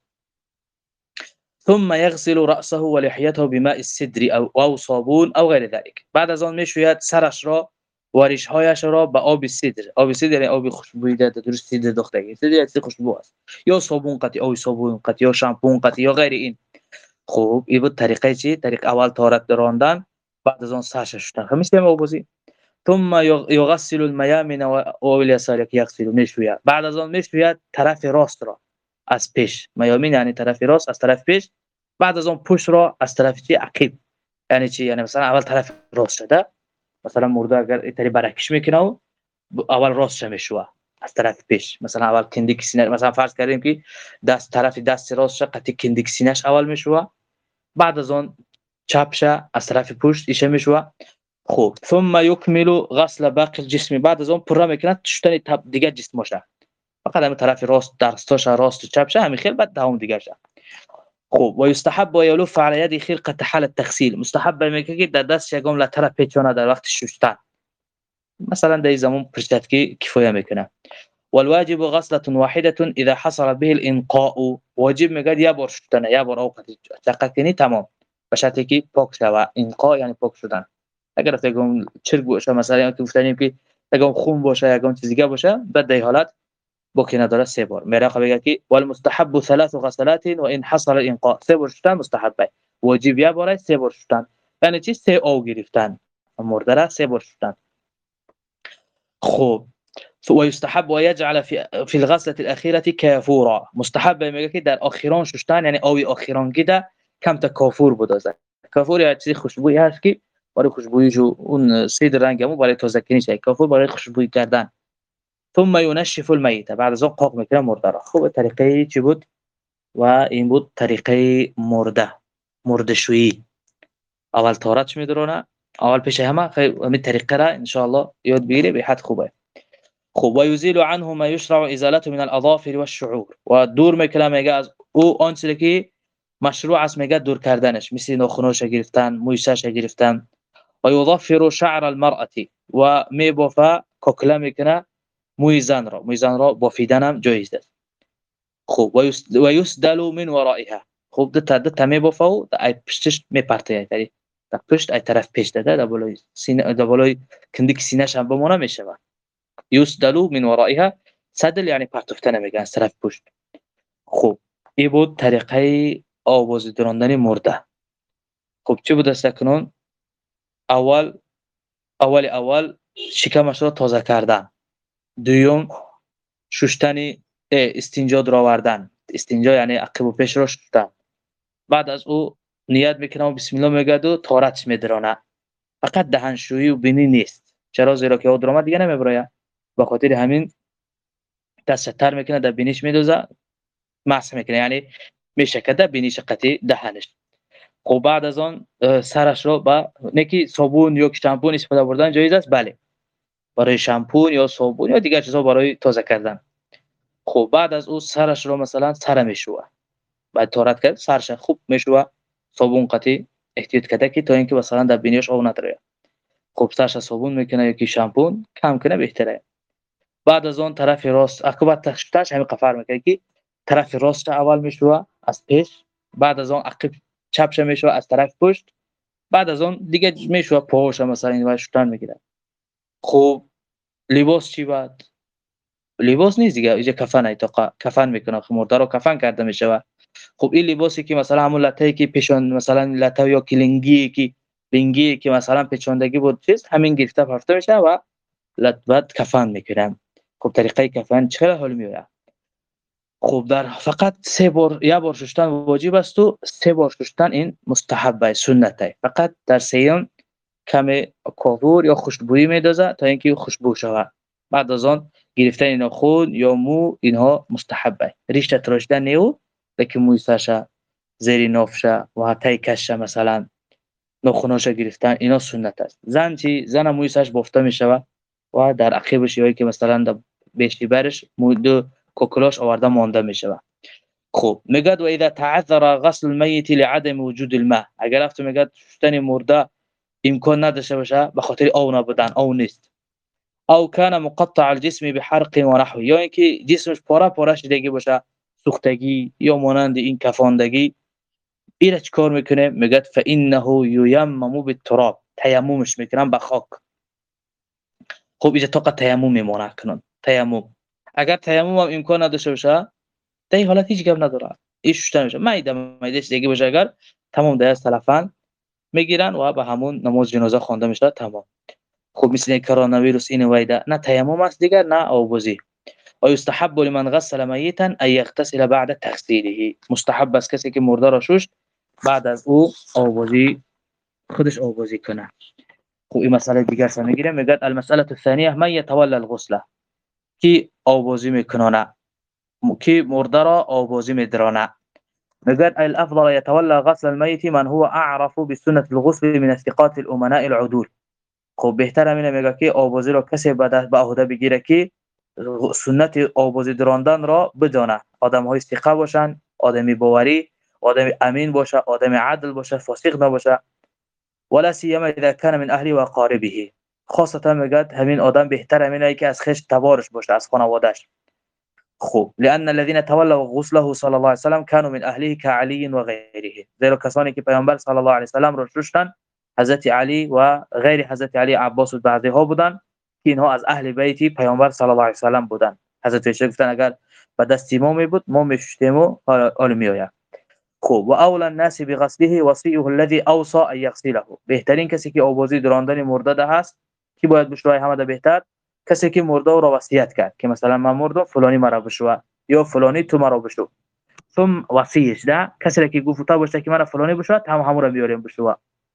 ثم يغسل رأسه ولحيته بماء السدر او او صابون او غیر ذلك. بعد از آن میشوید سرش را و ریش‌هایش را به آب سدر. آب سدر یعنی آب خوشبوییده، درست سدر دختگی، سدر یعنی خوشبو است، یا صابون قطی، آب صابون قطی، یا شامپون قطی یا غیر این. خوب این بود طریقه چی؟ طریق اول طهارت دراندن، بعد از آن سرش شستن. همین آبوزی. ثم يغسل الميامن واليسار يغسل میشوید. بعد از آن میشوید طرف راست را از پیش، میامین یعنی طرف راست از طرف پیش، بعد از آن پشت را از طرف چی عقب. یعنی چی؟ یعنی مثلا اول طرف راست شده، مثلا مرده اگر اینطوری برکش میکنه اول راست میشوه از طرف پیش، مثلا اول کندیک سینه، مثلا فرض کردیم که دست طرف دست راست شه قطی کندیک سینه‌اش اول میشوه، بعد از آن چپ شه از طرف پشت ایشه میشوه. خوب ثم يكمل غسل باقي الجسم. بعد از اون پره میکنه شستن دیگه جسم باشه، فقط هم طرف راست دستاش راست و چپ شه همین خیل، بعد دهم دیگه شه. خوب و یستحب و یلف على يد خرقه حال التغسيل. مستحب میگه که در دست یگام لتر پیچونه در وقت شستن، مثلا در زمان پرشت که کفایه میکنه. والواجب غسله واحده اذا حصل به الانقاء. واجب میگه یا بار شستن یا بار اوقات چقدر تمام به شرطی که پاک شوه. انقاء یعنی پاک شدن. اگر تگم چرک باشه، مثلا که گفتیم که تگم خون باشه یا چیز دیگه باشه، بعد در حالت بوکی نداره سه بار. میره بگه که والمستحب ثلاث غسلات و ان حصل الانقاء. سه بار شدن مستحبه، واجب یا بار سه بار شدن، یعنی چی؟ سه او گرفتن مرده را سه بار شدن. خوب و یستحب و یجعل فی فی الغسله الاخیره کافورا. مستحب میگه که در اخیران شدن یعنی اوی اخیران گیده کم تا کافور بدازه. کافور یعنی چیز خوشبویی هست که برای خوشبویی جو اون سید رنگمو برای تازه کنی شه، کافور برای خوشبویی کردن. ثم ينشف الميت. بعد از اون قاق میکنه مرده را. خوب طریقه چی بود؟ و این بود طریقه مرده، مرده شویی. اول طهارتش میدرونه، اول پیش همه همین طریقه را ان شاء الله یاد بگیری به حد خوبه. خوب و یزیل عنه ما یشرع ازالته من الاظافر والشعور. و دور میکنه میگه از او آن چیزی که مشروع است میگه دور کردنش، مثل ناخنوش گرفتن، مویشش گرفتن. و یظفر شعر المرأة. و میبافه کوکله میکنه موی زن را، موی زن را بافیدن هم جایز است. خوب و یسدل من ورائها. خوب ده تا ده تا میبافه و ای پشتش میپرته، یعنی تا پشت ای طرف پشت ده ده بالای سینه ده بالای کندیک سینه‌ش هم بمونه میشه. یسدل من ورائها، سدل یعنی پرتفتن میگن از طرف پشت. خوب این بود طریقه آواز دراندن مرده. خوب چی بود استکنون؟ اول اول اول شکمش را تازه کردن، دوم شستن استنجا در آوردن، استنجا یعنی عقب و پیش را شستن. بعد از او نیت میکنه و بسم الله میگه و طهارتش میدرانه. فقط دهنشویی و بینی نیست، چرا؟ زیرا که او درآمد دیگه نمیبره، به خاطر همین دست تر میکنه در بینیش میدوزه مسح میکنه، یعنی میشکه بینیش قطعی دهنش. خب بعد از آن سرش رو با نکی صابون یا شامپون استفاده بردن جایز است، بله برای شامپون یا صابون یا دیگر چیزا برای تازه کردن. خب بعد از او سرش رو مثلا سر میشوه، بعد طهارت کرد سرش خوب میشوه، صابون قطعی احتیاط کرده که تا اینکه مثلا در بینیش آب نتره. خب سرش صابون میکنه یا کی شامپون کم کنه بهتره. بعد از اون طرف راست عقب تشتش همین قفر میکنه که طرف راست اول میشوه از پیش، بعد از اون عقب چپش میشوه از طرف پشت، بعد از اون دیگه میشوه پاش مثلا این واشتن میگیره. خب لباس چی بعد؟ لباس نیست دیگه، اینجا کفن ایتاقا کفن میکنه، مرده رو کفن کرده میشه. خب این لباسی که مثلا همون لته‌ای که پیشون مثلا لته یا کلینگی که لنگی که مثلا پیچوندگی بود چیز همین گرفته پرفته میشه و لطبت کفن میکنن. خب طریقه کفن چرا حال میوره؟ خب در فقط سه بار یا بار شستن واجب است و سه بار شستن این مستحبه سنته. فقط در سیوم کم کافور یا خوشبویی میدازه تا اینکه خوشبو شود. بعد از آن گرفتن ناخن یا مو اینها مستحبه. ریش تراشیدن نیو لکه موی سرشه زیر نافشه و حتی کشه مثلا ناخناش گرفتن اینا سنت است. زن چی؟ زن موی سرش بافته میشود و در عقبش یا که مثلا در بیشتی برش مو دو کوکلاش آورده مانده میشود. خب میگه و اذا تعذر غسل المیت لعدم وجود الماء، اگر افت میگه شستن مرده امکان نداشته باشه به خاطر آب نبودن، آب نیست، او کان مقطع الجسم بحرق و نحوه، یا اینکه جسمش پاره پاره شدگی باشه، سوختگی یا مانند این کفاندگی، اینا چیکار میکنه؟ میگه فانه ییمم بالتراب، تیممش میکنن به خاک. خب اینجا طاقت تیمم میمونه کنن. تیمم اگر تیمم هم امکان نداشته باشه در این حالت هیچ گپ نداره، این ششتن میشه میده میدهش دیگه باشه، اگر تمام در تلفن میگیرن و به همون نماز جنازه خوانده میشه تمام. خب مثل کرونا ویروس این وایده نه تیمم است دیگر نه آبوزی. و یستحب لمن غسل میتا ان یغتسل بعد تغسیله، مستحب است کسی که مرده را شست بعد از او آبوزی خودش آبوزی کنه. خب این مسئله دیگر سر میگیره. میگه المساله الثانیه من یتولى الغسل، کی آبوزی میکنه، کی مرده را آبوزی میدرانه. میگه الافضل يتولى غسل الميت من هو اعرف بسنه الغسل من الثقات الامناء العدول. خب بهتر اینه میگه که آبوزی را کسی به عهده بگیره که سنت آبوزی دراندن را بدانه، آدم‌های ثقه باشن، آدمی باوری، آدمی امین باشه، آدمی عدل باشه، فاسق نباشه. ولا سیما اذا كان من اهل و اقاربه، خاصتا میگه همین آدم بهتر اینه که از خش تبارش باشه، از خانواده‌اش. خب لان الذين تولوا غسله صلى الله عليه وسلم كانوا من اهله كعلي وغيره، زیرا کسانی که پیامبر صلی الله علیه و سلم را شستن حضرت علی و غیر حضرت علی عباس و بعضی ها بودن که اینها از اهل بیت پیامبر صلی الله علیه و سلم بودن. حضرت عایشه گفتن اگر به دست ما می بود ما میشستیم و حال میآید. خب و اول الناس بغسله وصيه الذي اوصى ان يغسله، بهترین کسی که آبوزی دراندن مرده هست کی باید بشوی همه بهتر؟ کسی که مرده را وصیت کرد که مثلا من مردم فلانی مرا بشو یا فلانی تو مرا بشو. ثم وصیش ده کسی که گفت تا باشه که من فلانی بشو هم همون را بیاریم بشو.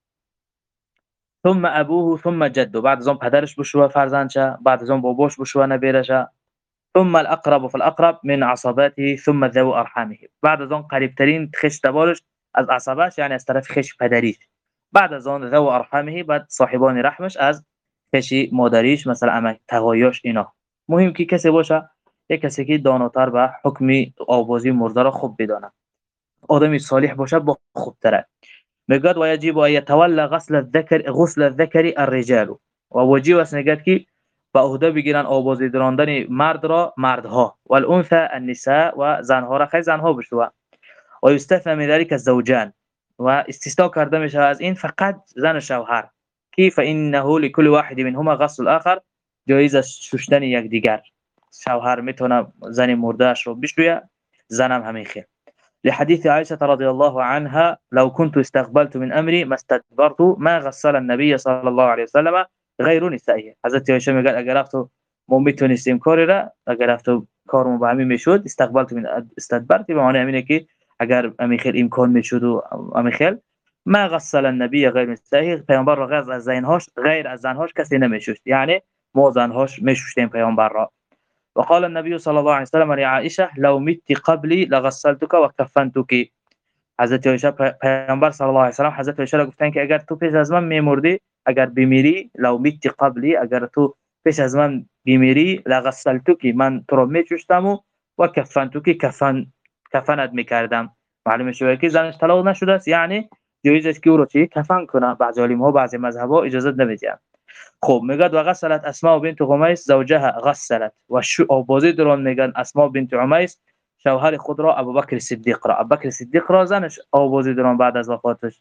ثم ابوه ثم جده، بعد از اون پدرش بشو فرزندشه، بعد از اون باباش بشو نبیرشه. ثم الاقرب فالاقرب من عصباته ثم ذو ارحامه، بعد از اون قریب ترین خش تبارش از عصبش یعنی از طرف خش پدریش، بعد از اون ذو ارحامه بعد صاحبان رحمش از خشی مادریش مثلا عمه تقایاش. اینا مهم که کسی باشه یک کسی که داناتر به حکم آبوزی مرده را خوب بدانه، آدمی صالح باشه با خوب تره. میگه و یجب ان يتولى غسل الذكر غسل الذكر الرجال، و واجب است نگات که به عهده بگیرن آبوزی دراندن مرد را مردها، و الانثى النساء و زنها را خیلی زنها بشو. و یستثنى من ذلك الزوجان، و استثناء کرده میشه از این فقط زن و شوهر که فانه لكل واحد منهما غسل الاخر، جایز است شستن یک دیگر. شوهر میتونه زن مرده اش رو بشویه، زنم همین خیر. لحديث عائشة رضي الله عنها لو كنت استقبلت من أمري ما استدبرت ما غسل النبي صلى الله عليه وسلم غير نسائه. حضرت عائشة میگه اگر افتو ما میتونستیم کاری را، اگر افتو کارمون با همین میشد استقبلت من استدبرت، به معنی همینه که اگر همین خیل امکان میشد و همین خیل ما غسل النبي غير نسائه، پیامبر را غیر از زنهاش غیر از زنهاش کسی نمیشست، یعنی ما زنهاش میشستیم پیامبر را. وقال النبي صلى الله عليه وسلم لعائشة لو مت قبلي لغسلتك وكفنتك. حضرت عایشه پیامبر صلی الله علیه و سلم حضرت عایشه را گفتن که اگر تو پیش از من میمردی، اگر بمیری، لو مت قبلی، اگر تو پیش از من بمیری، لغسلتك من تو را میچشتم و و کفنتك کفن کفنت میکردم. معلومه شده که زنش طلاق نشده است، یعنی جایز است که او را چی کفن کنه. بعضی علما ها بعضی مذهب ها اجازه نمیدن. خب میگه و غسلت اسماء بنت عمیس زوجها غسلت، و شو آبوزی درون میگن اسماء بنت عمیس شوهر خود را ابوبکر صدیق را، ابوبکر صدیق را زنش آبوزی درون بعد از وفاتش.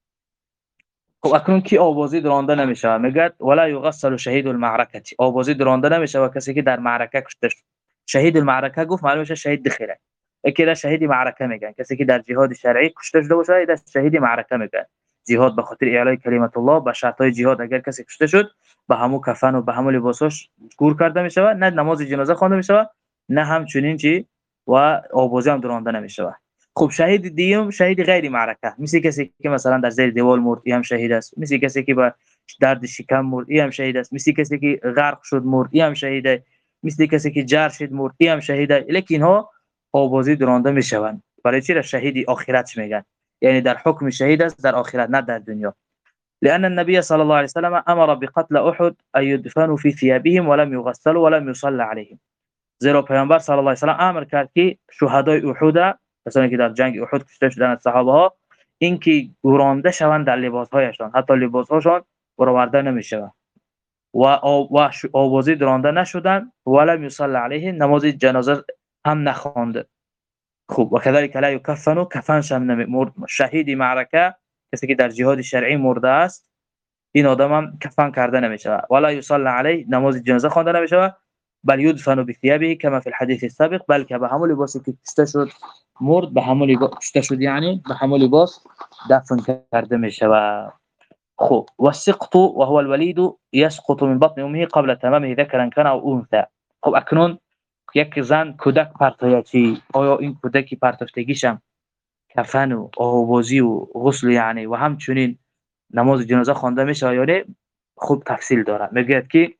خب اکنون کی آبوزی درانده نمیشه؟ میگه ولا یغسل شهید المعرکه، آبوزی درانده نمیشه و کسی که در معرکه کشته شد. شهید المعرکه گفت معلومه شهید دخیله، اکی را شهید معرکه میگن، کسی که در جهاد شرعی کشته شده باشه اینا شهید معرکه میگن. جهاد به خاطر اعلای کلمت الله به شرط های جهاد اگر کسی کشته شد به همون کفن و به همون لباساش گور کرده می شود، نه نماز جنازه خوانده می شود، نه همچنین چی و آوازی هم درانده نمی شود. خب شهید دیوم شهید غیر معرکه، مثل کسی که مثلا در زیر دیوار مرد هم شهید است، مثل کسی که با درد شکم مرد هم شهید است، مثل کسی که غرق شد مرد هم شهید است، مثل کسی که جر شد مرد هم شهید است. لیکن ها آوازی درانده می شوند. برای چی را شهید آخرت میگن؟ یعنی در حکم شهید است در آخرت، نه در دنیا. لأن النبي صلى الله عليه وسلم أمر بقتل أحد أن يدفنوا في ثيابهم ولم يغسلوا ولم يصلى عليهم. زیرا پیامبر صلی الله علیه و سلم امر کرد که شهدای احد، کسانی که در جنگ احد کشته شدند از صحابه ها، اینکه گرانده شوند در لباسهایشان، حتی لباسهاشان برآورده نمی‌شود و و آوازی درانده نشدند، ولم یصلی علیهم، نماز جنازه هم نخواند. خوب و كذلك لا يكفن، کفنش هم نمی‌مرد. شهید معرکه کسی که در جهاد شرعی مرده است، این آدم هم کفن کرده نمی‌شود. ولا یصلی علیه، نماز جنازه خوانده نمی‌شود. بل يدفن بثيابه كما في الحديث السابق، بلکه به همون لباسی که کشته شد مرد به همون لباس کشته شد، یعنی به همون لباس دفن کرده می‌شود. خب و السقط وهو الوليد يسقط من بطن امه قبل تمامه ذكرا كان او انثى. خب اکنون یک زن کودک پرتایتی، آیا این کودکی پرتافتگیش هم کفن و آوازی و غسل یعنی و همچنین نماز جنازه خوانده میشه یا نه؟ خوب تفصیل داره. میگه که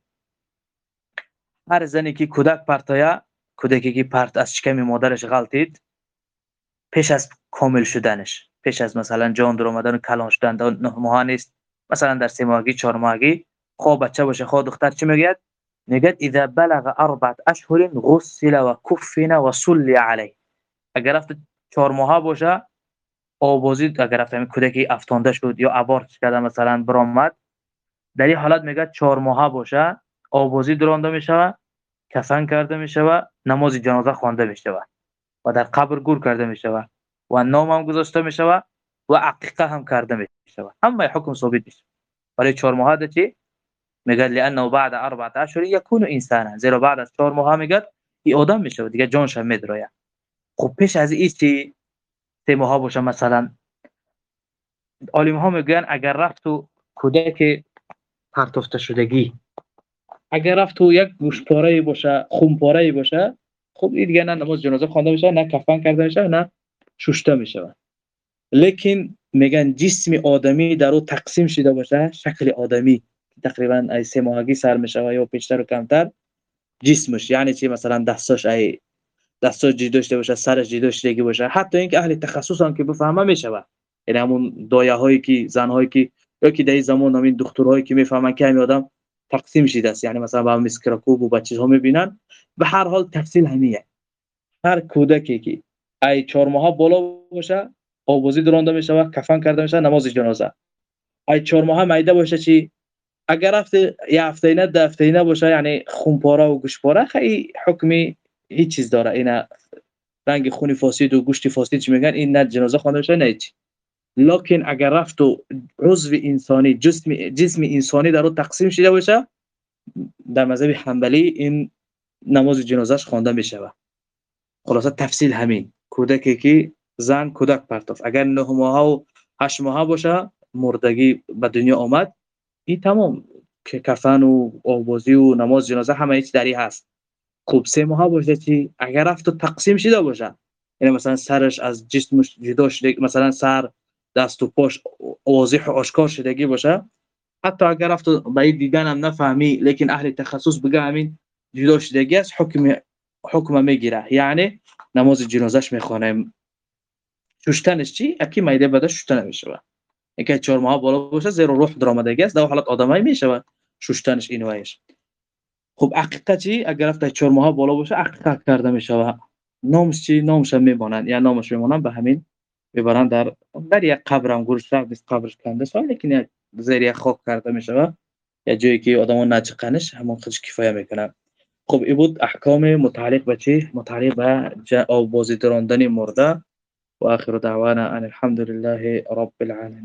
هر زنی که کودک پرتایا، کودکی که پرت از شکم مادرش غلطید، پیش از کامل شدنش، پیش از مثلا جان در آمدن و کلان شدن در نه ماه نیست، مثلا در سه ماهگی چهار ماهگی، خواه بچه باشه خواه دختر، چی میگه؟ میگه اذا بلغ اربعه اشهر غسل و کفن و صلی علیه. اگر رفت چهار ماه باشه آوازی، اگر رفت کودکی افتانده شد یا ابورت کرده مثلا برآمد، در این حالت میگه چهار ماه باشه آوازی درانده میشه، کفن کرده میشه، نماز جنازه خوانده میشه و در قبر گور کرده میشه و نام هم گذاشته میشه و عقیقه هم کرده میشه. اما حکم ثابت میشه برای چهار ماه دتی. میگه لانه بعد اربعه اشهر يكون انسانا، زیرا بعد از چهار ماه میگه این آدم میشه دیگه، جانش میدره. خب پیش از این چی سه ماه باشه مثلا، عالم ها میگن اگر رفت تو کودک پرتافته شدگی، اگر رفت تو یک گوشتپاره باشه، خونپاره باشه، خب این دیگه نه نماز جنازه خوانده میشه، نه کفن کرده میشه، نه شسته میشه. لیکن میگن جسم آدمی در او تقسیم شده باشه، شکل آدمی تقریبا ای سه ماهگی سر میشه یا بیشتر و کمتر جسمش، یعنی چی مثلا دستاش ای دستاش جی داشته باشه، سرش جی داشته باشه، حتی اینکه اهل تخصص هم که بفهمه میشه. یعنی همون دایه هایی که زن هایی که یا که در این زمان همین دکترهایی که میفهمن که همین آدم تقسیم شده است، یعنی مثلا با میکروسکوپ و با چیزها میبینن. به هر حال تفصیل همینه. هر کودکی که ای چهار ماه بالا باشه آوازی درانده میشه و کفن کرده میشه، نماز جنازه. ای چهار ماه معده باشه چی، اگر رفت یه هفته نه ده هفته نه باشه، یعنی خونپاره و گوشتپاره، خیلی حکمی هیچ چیز داره، اینا رنگ خونی فاسد و گوشت فاسد چی میگن، این نه جنازه خوانده میشه نه هیچ. لکن اگر رفت و عضو انسانی، جسم جسم انسانی در اون تقسیم شده باشه، در مذهب حنبلی این نماز جنازهش خوانده میشه. خلاصه تفصیل همین. کودکی که زن کودک پرتاف اگر نه ماه و هشت ماه باشه مردگی به دنیا آمد، این تمام که کفن و آوازی و نماز جنازه همه چیز دری هست. خوب سه ماه باشه چی، اگر رفت و تقسیم شده باشه، یعنی مثلا سرش از جسمش جدا شده، مثلا سر دست و پاش واضح و آشکار شدگی باشه، حتی اگر رفت به این دیدن هم نفهمی، لیکن اهل تخصص بگه همین جدا شدگی است، حکم حکم میگیره، یعنی نماز جنازش میخوانه. ششتنش چی؟ اکی میده بده ششتن نمیشه. اینکه چهار ماه بالا باشه زیر روح درآمدگی است، در حالت آدمایی میشه ششتنش اینوایش. خب عقیقه چی؟ اگر رفت چهار ماه بالا باشه عقیقه کرده میشه. نامش چی؟ نامش میمونن، یا نامش میمونن به همین میبرن در در یک قبرم گورشته بس قبرش کنده سال، لیکن زیر یک خاک کرده میشه یا جایی که آدمو نچقنش همون خودش کفایه میکنه. خب این بود احکام متعلق به چی؟ متعلق به آوازی دراندن مرده. و آخر دعوانا ان الحمد لله رب العالمین.